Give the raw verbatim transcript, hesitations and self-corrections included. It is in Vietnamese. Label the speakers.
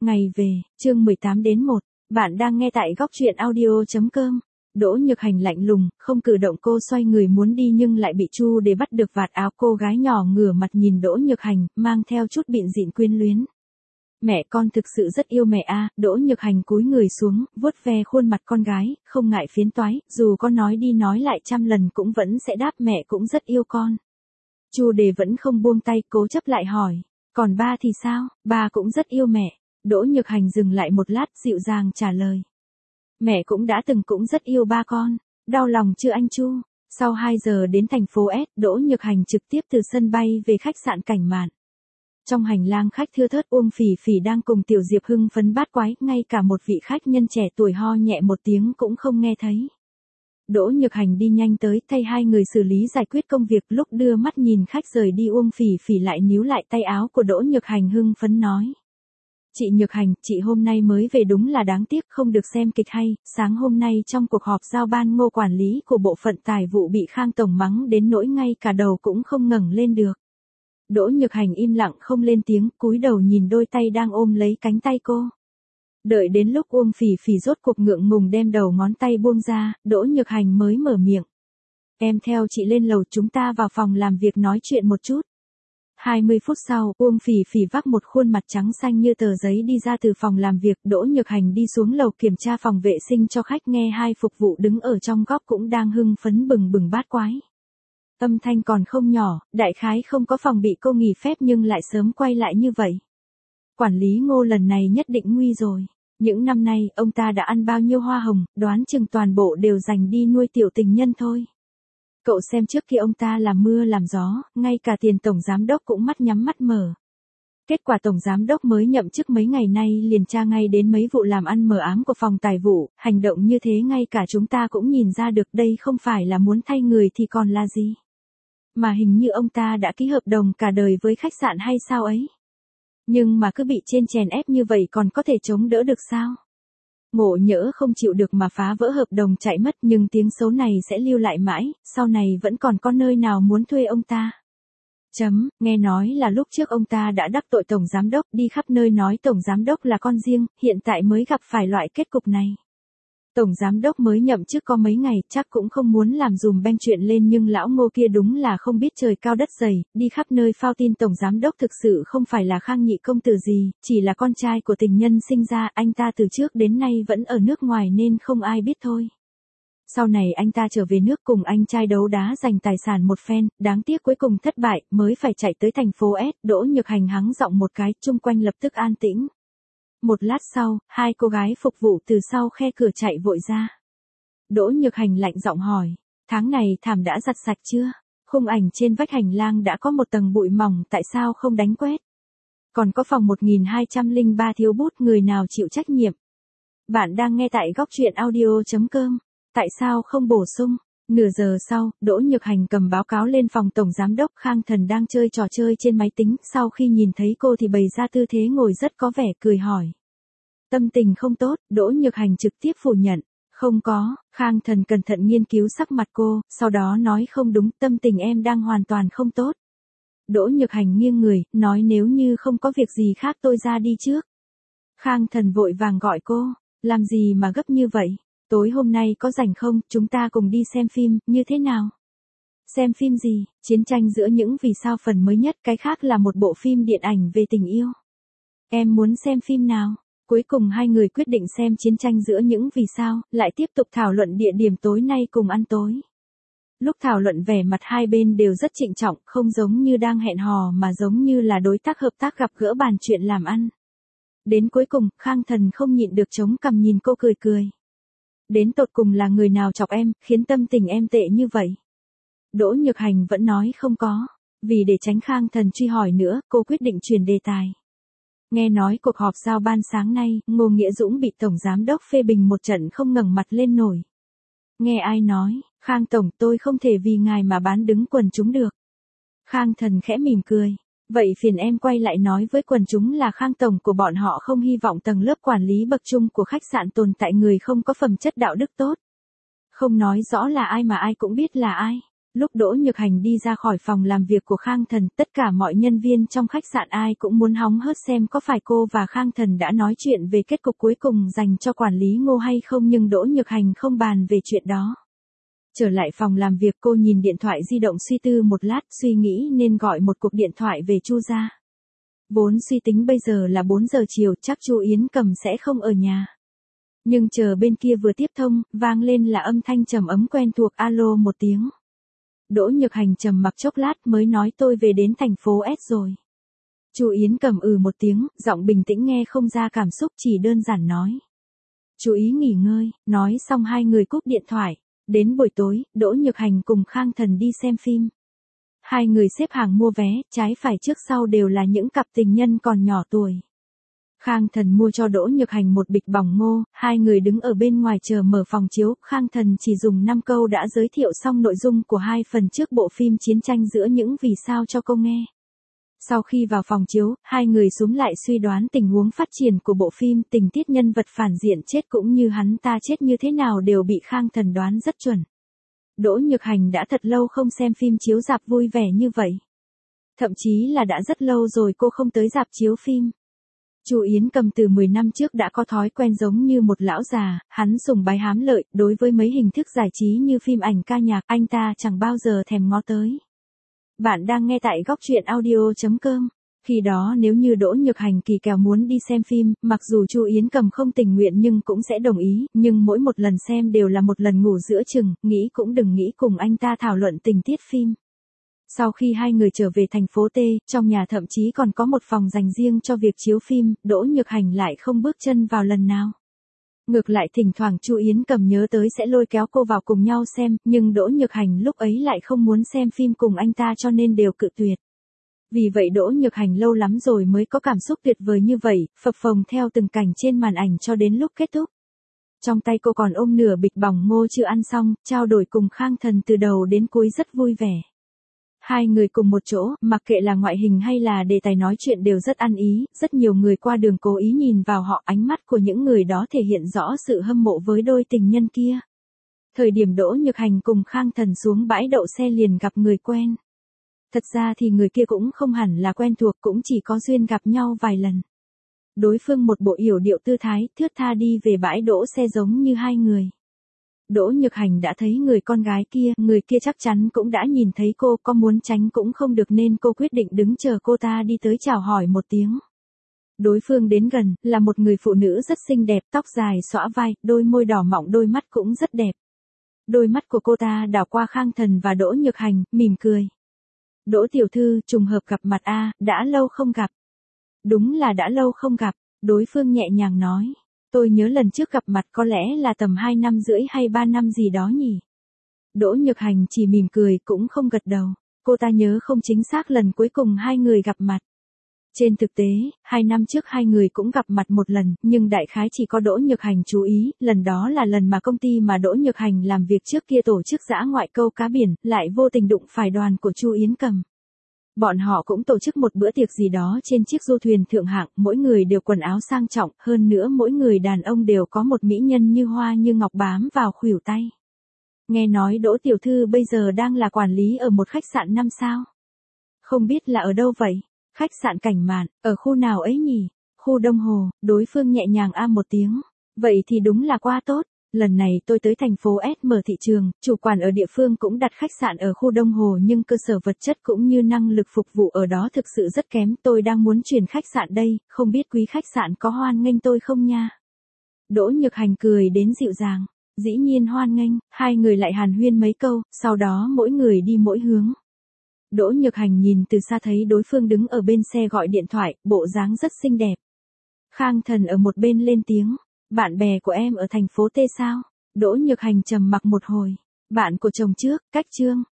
Speaker 1: Ngày về, chương mười tám đến một. Bạn đang nghe tại góc truyện audio chấm com. Đỗ Nhược Hành lạnh lùng, không cử động, cô xoay người muốn đi nhưng lại bị Chu Đề bắt được vạt áo. Cô gái nhỏ ngửa mặt nhìn Đỗ Nhược Hành, mang theo chút bịn dịn quyến luyến. Mẹ con thực sự rất yêu mẹ a. Đỗ Nhược Hành cúi người xuống, vuốt ve khuôn mặt con gái, không ngại phiến toái, dù con nói đi nói lại trăm lần cũng vẫn sẽ đáp mẹ cũng rất yêu con. Chu Đề vẫn không buông tay, cố chấp lại hỏi, còn ba thì sao? Ba cũng rất yêu mẹ. Đỗ Nhược Hành dừng lại một lát, dịu dàng trả lời. Mẹ cũng đã từng cũng rất yêu ba con. Đau lòng chưa anh Chu? Sau hai giờ đến thành phố S, Đỗ Nhược Hành trực tiếp từ sân bay về khách sạn Cảnh Mạn. Trong hành lang khách thưa thớt, Uông Phỉ Phỉ đang cùng Tiểu Diệp hưng phấn bát quái, ngay cả một vị khách nhân trẻ tuổi ho nhẹ một tiếng cũng không nghe thấy. Đỗ Nhược Hành đi nhanh tới, thay hai người xử lý giải quyết công việc. Lúc đưa mắt nhìn khách rời đi, Uông Phỉ Phỉ lại níu lại tay áo của Đỗ Nhược Hành, hưng phấn nói. Chị Nhược Hành, chị hôm nay mới về đúng là đáng tiếc không được xem kịch hay. Sáng hôm nay trong cuộc họp giao ban, Ngô quản lý của bộ phận tài vụ bị Khang tổng mắng đến nỗi ngay cả đầu cũng không ngẩng lên được. Đỗ Nhược Hành im lặng không lên tiếng, cúi đầu nhìn đôi tay đang ôm lấy cánh tay cô. Đợi đến lúc Uông Phỉ Phỉ rốt cuộc ngượng ngùng đem đầu ngón tay buông ra, Đỗ Nhược Hành mới mở miệng. Em theo chị lên lầu, chúng ta vào phòng làm việc nói chuyện một chút. hai mươi phút sau, Uông Phỉ Phỉ vác một khuôn mặt trắng xanh như tờ giấy đi ra từ phòng làm việc. Đỗ Nhược Hành đi xuống lầu kiểm tra phòng vệ sinh cho khách, nghe hai phục vụ đứng ở trong góc cũng đang hưng phấn bừng bừng bát quái. Âm thanh còn không nhỏ, đại khái không có phòng bị cô nghỉ phép nhưng lại sớm quay lại như vậy. Quản lý Ngô lần này nhất định nguy rồi. Những năm nay, ông ta đã ăn bao nhiêu hoa hồng, đoán chừng toàn bộ đều dành đi nuôi tiểu tình nhân thôi. Cậu xem trước khi ông ta làm mưa làm gió, ngay cả tiền tổng giám đốc cũng mắt nhắm mắt mở. Kết quả tổng giám đốc mới nhậm chức mấy ngày nay liền tra ngay đến mấy vụ làm ăn mờ ám của phòng tài vụ, hành động như thế ngay cả chúng ta cũng nhìn ra được, đây không phải là muốn thay người thì còn là gì. Mà hình như ông ta đã ký hợp đồng cả đời với khách sạn hay sao ấy. Nhưng mà cứ bị trên chèn ép như vậy còn có thể chống đỡ được sao? Ngộ nhỡ không chịu được mà phá vỡ hợp đồng chạy mất, nhưng tiếng xấu này sẽ lưu lại mãi, sau này vẫn còn có nơi nào muốn thuê ông ta. Chấm, nghe nói là lúc trước ông ta đã đắc tội tổng giám đốc, đi khắp nơi nói tổng giám đốc là con riêng, hiện tại mới gặp phải loại kết cục này. Tổng giám đốc mới nhậm chức có mấy ngày, chắc cũng không muốn làm dùm beng chuyện lên, nhưng lão Ngô kia đúng là không biết trời cao đất dày, đi khắp nơi phao tin tổng giám đốc thực sự không phải là Khang nhị công tử gì, chỉ là con trai của tình nhân sinh ra, anh ta từ trước đến nay vẫn ở nước ngoài nên không ai biết thôi. Sau này anh ta trở về nước cùng anh trai đấu đá giành tài sản một phen, đáng tiếc cuối cùng thất bại, mới phải chạy tới thành phố S. Đỗ Nhược Hành hắng giọng một cái, chung quanh lập tức an tĩnh. Một lát sau, hai cô gái phục vụ từ sau khe cửa chạy vội ra. Đỗ Nhược Hành lạnh giọng hỏi, tháng này thảm đã giặt sạch chưa? Khung ảnh trên vách hành lang đã có một tầng bụi mỏng, tại sao không đánh quét? Còn có phòng một nghìn hai trăm lẻ ba thiếu bút, người nào chịu trách nhiệm? Bạn đang nghe tại góc truyện audio chấm com. Tại sao không bổ sung? Nửa giờ sau, Đỗ Nhược Hành cầm báo cáo lên phòng tổng giám đốc. Khang Thần đang chơi trò chơi trên máy tính, sau khi nhìn thấy cô thì bày ra tư thế ngồi rất có vẻ, cười hỏi. Tâm tình không tốt? Đỗ Nhược Hành trực tiếp phủ nhận. Không có. Khang Thần cẩn thận nghiên cứu sắc mặt cô, sau đó nói không đúng, tâm tình em đang hoàn toàn không tốt. Đỗ Nhược Hành nghiêng người, nói nếu như không có việc gì khác tôi ra đi trước. Khang Thần vội vàng gọi cô, làm gì mà gấp như vậy? Tối hôm nay có rảnh không, chúng ta cùng đi xem phim, như thế nào? Xem phim gì? Chiến tranh giữa những vì sao phần mới nhất, cái khác là một bộ phim điện ảnh về tình yêu. Em muốn xem phim nào? Cuối cùng hai người quyết định xem chiến tranh giữa những vì sao, lại tiếp tục thảo luận địa điểm tối nay cùng ăn tối. Lúc thảo luận vẻ mặt hai bên đều rất trịnh trọng, không giống như đang hẹn hò mà giống như là đối tác hợp tác gặp gỡ bàn chuyện làm ăn. Đến cuối cùng, Khang Thần không nhịn được chống cằm nhìn cô cười cười. Đến tột cùng là người nào chọc em, khiến tâm tình em tệ như vậy? Đỗ Nhược Hành vẫn nói không có. Vì để tránh Khang Thần truy hỏi nữa, cô quyết định chuyển đề tài. Nghe nói cuộc họp giao ban sáng nay, Ngô Nghĩa Dũng bị tổng giám đốc phê bình một trận không ngẩng mặt lên nổi. Nghe ai nói, Khang tổng, tôi không thể vì ngài mà bán đứng quần chúng được. Khang Thần khẽ mỉm cười. Vậy phiền em quay lại nói với quần chúng là Khang tổng của bọn họ không hy vọng tầng lớp quản lý bậc trung của khách sạn tồn tại người không có phẩm chất đạo đức tốt. Không nói rõ là ai mà ai cũng biết là ai. Lúc Đỗ Nhược Hành đi ra khỏi phòng làm việc của Khang Thần, tất cả mọi nhân viên trong khách sạn ai cũng muốn hóng hớt xem có phải cô và Khang Thần đã nói chuyện về kết cục cuối cùng dành cho quản lý Ngô hay không, nhưng Đỗ Nhược Hành không bàn về chuyện đó. Trở lại phòng làm việc, cô nhìn điện thoại di động suy tư một lát, suy nghĩ nên gọi một cuộc điện thoại về Chu gia. Vốn suy tính bây giờ là bốn giờ chiều, chắc Chu Yến Cầm sẽ không ở nhà. Nhưng chờ bên kia vừa tiếp thông, vang lên là âm thanh trầm ấm quen thuộc, alo một tiếng. Đỗ Nhược Hành trầm mặc chốc lát mới nói tôi về đến thành phố S rồi. Chu Yến Cầm ừ một tiếng, giọng bình tĩnh nghe không ra cảm xúc, chỉ đơn giản nói. Chú ý nghỉ ngơi, nói xong hai người cúp điện thoại. Đến buổi tối, Đỗ Nhược Hành cùng Khang Thần đi xem phim. Hai người xếp hàng mua vé, trái phải trước sau đều là những cặp tình nhân còn nhỏ tuổi. Khang Thần mua cho Đỗ Nhược Hành một bịch bỏng ngô, hai người đứng ở bên ngoài chờ mở phòng chiếu, Khang Thần chỉ dùng năm câu đã giới thiệu xong nội dung của hai phần trước bộ phim Chiến tranh giữa những vì sao cho cô nghe. Sau khi vào phòng chiếu, hai người xúm lại suy đoán tình huống phát triển của bộ phim, tình tiết nhân vật phản diện chết cũng như hắn ta chết như thế nào đều bị Khang Thần đoán rất chuẩn. Đỗ Nhược Hành đã thật lâu không xem phim chiếu rạp vui vẻ như vậy. Thậm chí là đã rất lâu rồi cô không tới rạp chiếu phim. Chu Yến Cầm từ mười năm trước đã có thói quen giống như một lão già, hắn sùng bái hám lợi, đối với mấy hình thức giải trí như phim ảnh ca nhạc, anh ta chẳng bao giờ thèm ngó tới. Bạn đang nghe tại góc truyện audio chấm com. Khi đó nếu như Đỗ Nhược Hành kỳ kèo muốn đi xem phim, mặc dù Chu Yến Cầm không tình nguyện nhưng cũng sẽ đồng ý, nhưng mỗi một lần xem đều là một lần ngủ giữa chừng, nghĩ cũng đừng nghĩ cùng anh ta thảo luận tình tiết phim. Sau khi hai người trở về thành phố T, trong nhà thậm chí còn có một phòng dành riêng cho việc chiếu phim, Đỗ Nhược Hành lại không bước chân vào lần nào. Ngược lại thỉnh thoảng Chu Yến Cầm nhớ tới sẽ lôi kéo cô vào cùng nhau xem, nhưng Đỗ Nhược Hành lúc ấy lại không muốn xem phim cùng anh ta cho nên đều cự tuyệt. Vì vậy Đỗ Nhược Hành lâu lắm rồi mới có cảm xúc tuyệt vời như vậy, phập phồng theo từng cảnh trên màn ảnh cho đến lúc kết thúc. Trong tay cô còn ôm nửa bịch bỏng ngô chưa ăn xong, trao đổi cùng Khang Thần từ đầu đến cuối rất vui vẻ. Hai người cùng một chỗ, mặc kệ là ngoại hình hay là đề tài nói chuyện đều rất ăn ý, rất nhiều người qua đường cố ý nhìn vào họ, ánh mắt của những người đó thể hiện rõ sự hâm mộ với đôi tình nhân kia. Thời điểm Đỗ Nhược Hành cùng Khang Thần xuống bãi đậu xe liền gặp người quen. Thật ra thì người kia cũng không hẳn là quen thuộc, cũng chỉ có duyên gặp nhau vài lần. Đối phương một bộ yểu điệu tư thái, thướt tha đi về bãi đỗ xe giống như hai người. Đỗ Nhược Hành đã thấy người con gái kia, người kia chắc chắn cũng đã nhìn thấy cô, có muốn tránh cũng không được nên cô quyết định đứng chờ cô ta đi tới chào hỏi một tiếng. Đối phương đến gần, là một người phụ nữ rất xinh đẹp, tóc dài xõa vai, đôi môi đỏ mọng, đôi mắt cũng rất đẹp. Đôi mắt của cô ta đảo qua Khang Thần và Đỗ Nhược Hành, mỉm cười. Đỗ tiểu thư, trùng hợp gặp mặt a, đã lâu không gặp. Đúng là đã lâu không gặp, đối phương nhẹ nhàng nói. Tôi nhớ lần trước gặp mặt có lẽ là tầm hai năm rưỡi hay ba năm gì đó nhỉ. Đỗ Nhược Hành chỉ mỉm cười cũng không gật đầu. Cô ta nhớ không chính xác lần cuối cùng hai người gặp mặt. Trên thực tế, hai năm trước hai người cũng gặp mặt một lần, nhưng đại khái chỉ có Đỗ Nhược Hành chú ý, lần đó là lần mà công ty mà Đỗ Nhược Hành làm việc trước kia tổ chức dã ngoại câu cá biển, lại vô tình đụng phải đoàn của Chu Yến Cầm. Bọn họ cũng tổ chức một bữa tiệc gì đó trên chiếc du thuyền thượng hạng, mỗi người đều quần áo sang trọng, hơn nữa mỗi người đàn ông đều có một mỹ nhân như hoa như ngọc bám vào khuỷu tay. Nghe nói Đỗ tiểu thư bây giờ đang là quản lý ở một khách sạn năm sao. Không biết là ở đâu vậy? Khách sạn Cảnh Mạn, ở khu nào ấy nhỉ? Khu Đông Hồ, đối phương nhẹ nhàng a một tiếng. Vậy thì đúng là quá tốt. Lần này tôi tới thành phố S mở thị trường, chủ quản ở địa phương cũng đặt khách sạn ở khu Đông Hồ nhưng cơ sở vật chất cũng như năng lực phục vụ ở đó thực sự rất kém. Tôi đang muốn chuyển khách sạn đây, không biết quý khách sạn có hoan nghênh tôi không nha? Đỗ Nhược Hành cười đến dịu dàng. Dĩ nhiên hoan nghênh, hai người lại hàn huyên mấy câu, sau đó mỗi người đi mỗi hướng. Đỗ Nhược Hành nhìn từ xa thấy đối phương đứng ở bên xe gọi điện thoại, bộ dáng rất xinh đẹp. Khang Thần ở một bên lên tiếng. Bạn bè của em ở thành phố T sao? Đỗ Nhược Hành trầm mặc một hồi. Bạn của chồng trước, cách Trương.